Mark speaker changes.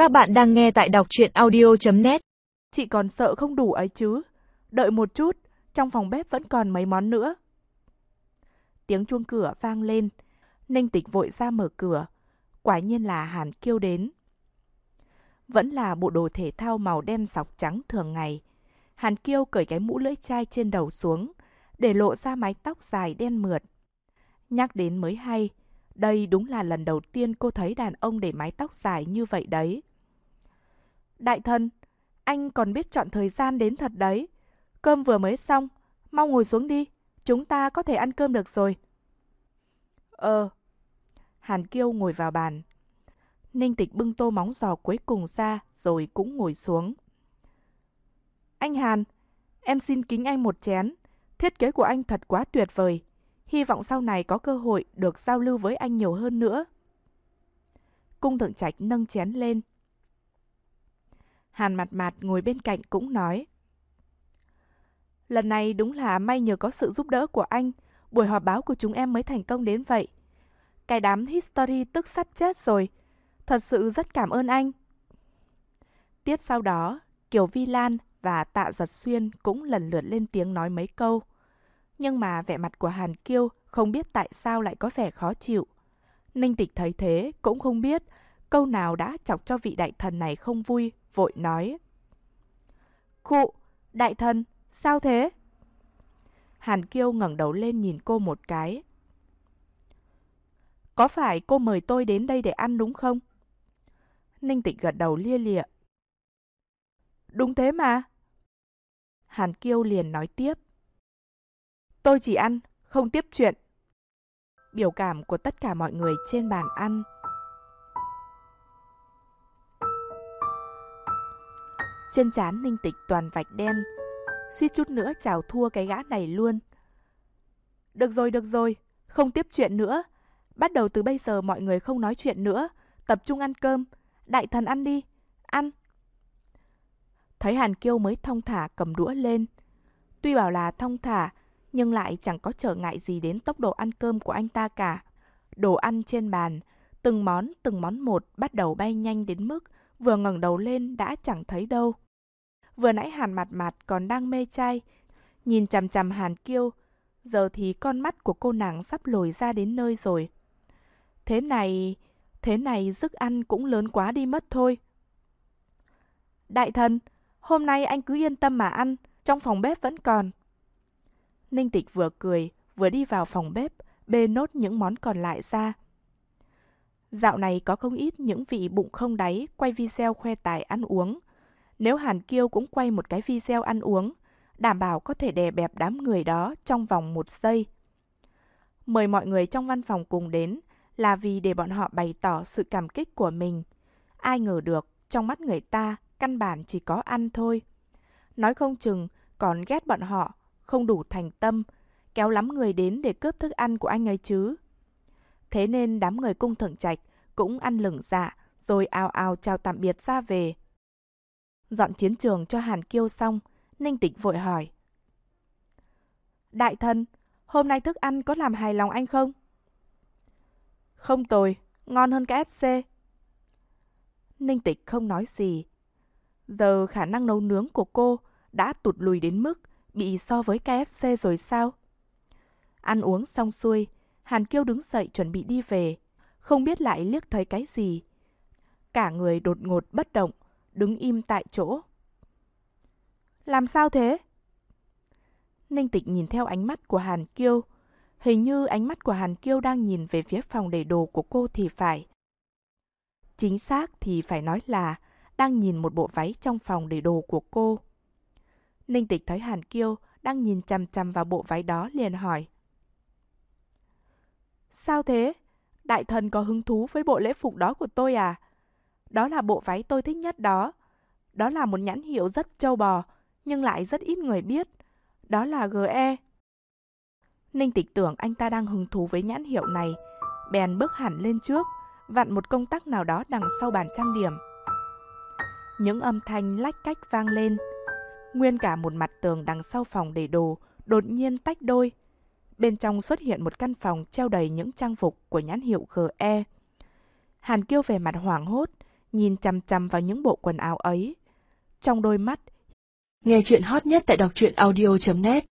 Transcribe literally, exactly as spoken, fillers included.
Speaker 1: Các bạn đang nghe tại đọc truyện audio chấm net.
Speaker 2: Chị còn sợ không đủ ấy chứ. Đợi một chút, trong phòng bếp vẫn còn mấy món nữa. Tiếng chuông cửa vang lên. Ninh Tịch vội ra mở cửa. Quả nhiên là Hàn Kiêu đến. Vẫn là bộ đồ thể thao màu đen sọc trắng thường ngày. Hàn Kiêu cởi cái mũ lưỡi chai trên đầu xuống, để lộ ra mái tóc dài đen mượt. Nhắc đến mới hay, đây đúng là lần đầu tiên cô thấy đàn ông để mái tóc dài như vậy đấy. Đại thần, anh còn biết chọn thời gian đến thật đấy. Cơm vừa mới xong, mau ngồi xuống đi, chúng ta có thể ăn cơm được rồi. Ờ. Hàn Kiêu ngồi vào bàn. Ninh Tịch bưng tô móng giò cuối cùng ra rồi cũng ngồi xuống. Anh Hàn, em xin kính anh một chén. Thiết kế của anh thật quá tuyệt vời. Hy vọng sau này có cơ hội được giao lưu với anh nhiều hơn nữa. Cung Thượng Trạch nâng chén lên. Hàn Mạt Mạt ngồi bên cạnh cũng nói. Lần này đúng là may nhờ có sự giúp đỡ của anh, buổi họp báo của chúng em mới thành công đến vậy. Cái đám History tức sắp chết rồi. Thật sự rất cảm ơn anh. Tiếp sau đó, Kiều Vi Lan và Tạ Giật Xuyên cũng lần lượt lên tiếng nói mấy câu. Nhưng mà vẻ mặt của Hàn Kiêu không biết tại sao lại có vẻ khó chịu. Ninh Tịch thấy thế cũng không biết câu nào đã chọc cho vị đại thần này không vui, vội nói. Khụ, đại thần, sao thế? Hàn Kiêu ngẩng đầu lên nhìn cô một cái. Có phải cô mời tôi đến đây để ăn đúng không? Ninh Tịch gật đầu lia lịa. Đúng thế mà. Hàn Kiêu liền nói tiếp. Tôi chỉ ăn, không tiếp chuyện. Biểu cảm của tất cả mọi người trên bàn ăn. Trên trán Ninh Tịch toàn vạch đen, suýt chút nữa chào thua cái gã này luôn. Được rồi, được rồi, không tiếp chuyện nữa. Bắt đầu từ bây giờ mọi người không nói chuyện nữa, tập trung ăn cơm. Đại thần ăn đi, ăn. Thấy Hàn Kiêu mới thong thả cầm đũa lên. Tuy bảo là thong thả, nhưng lại chẳng có trở ngại gì đến tốc độ ăn cơm của anh ta cả. Đồ ăn trên bàn, từng món từng món một bắt đầu bay nhanh đến mức vừa ngẩng đầu lên đã chẳng thấy đâu. Vừa nãy Hàn Mạt Mạt còn đang mê trai, nhìn chằm chằm Hàn Kiêu, giờ thì con mắt của cô nàng sắp lồi ra đến nơi rồi. Thế này, thế này sức ăn cũng lớn quá đi mất thôi. Đại thần, hôm nay anh cứ yên tâm mà ăn, trong phòng bếp vẫn còn. Ninh Tịch vừa cười, vừa đi vào phòng bếp, bê nốt những món còn lại ra. Dạo này có không ít những vị bụng không đáy quay video khoe tài ăn uống. Nếu Hàn Kiêu cũng quay một cái video ăn uống, đảm bảo có thể đè bẹp đám người đó trong vòng một giây. Mời mọi người trong văn phòng cùng đến là vì để bọn họ bày tỏ sự cảm kích của mình. Ai ngờ được, trong mắt người ta, căn bản chỉ có ăn thôi. Nói không chừng còn ghét bọn họ, không đủ thành tâm, kéo lắm người đến để cướp thức ăn của anh ấy chứ. Thế nên đám người Cung Thượng Trạch cũng ăn lửng dạ, rồi ào ào chào tạm biệt ra về. Dọn chiến trường cho Hàn Kiêu xong, Ninh Tịch vội hỏi. Đại thần, hôm nay thức ăn có làm hài lòng anh không? Không tồi, ngon hơn ca ép xê. Ninh Tịch không nói gì. Giờ khả năng nấu nướng của cô đã tụt lùi đến mức bị so với ca ép xê rồi sao? Ăn uống xong xuôi, Hàn Kiêu đứng dậy chuẩn bị đi về, không biết lại liếc thấy cái gì. Cả người đột ngột bất động, đứng im tại chỗ. Làm sao thế? Ninh Tịch nhìn theo ánh mắt của Hàn Kiêu. Hình như ánh mắt của Hàn Kiêu đang nhìn về phía phòng để đồ của cô thì phải. Chính xác thì phải nói là đang nhìn một bộ váy trong phòng để đồ của cô. Ninh Tịch thấy Hàn Kiêu đang nhìn chằm chằm vào bộ váy đó liền hỏi. Sao thế? Đại thần có hứng thú với bộ lễ phục đó của tôi à? Đó là bộ váy tôi thích nhất đó. Đó là một nhãn hiệu rất trâu bò, nhưng lại rất ít người biết. Đó là giê e. Ninh Tịch tưởng anh ta đang hứng thú với nhãn hiệu này, bèn bước hẳn lên trước, vặn một công tắc nào đó đằng sau bàn trang điểm. Những âm thanh lách cách vang lên. Nguyên cả một mặt tường đằng sau phòng để đồ đột nhiên tách đôi. Bên trong xuất hiện một căn phòng treo đầy những trang phục của nhãn hiệu giê e. Hàn Kiêu về mặt hoảng hốt, nhìn chằm chằm vào những bộ quần áo ấy. Trong đôi mắt,
Speaker 3: Nghe chuyện hot nhất tại đọc truyện audio chấm net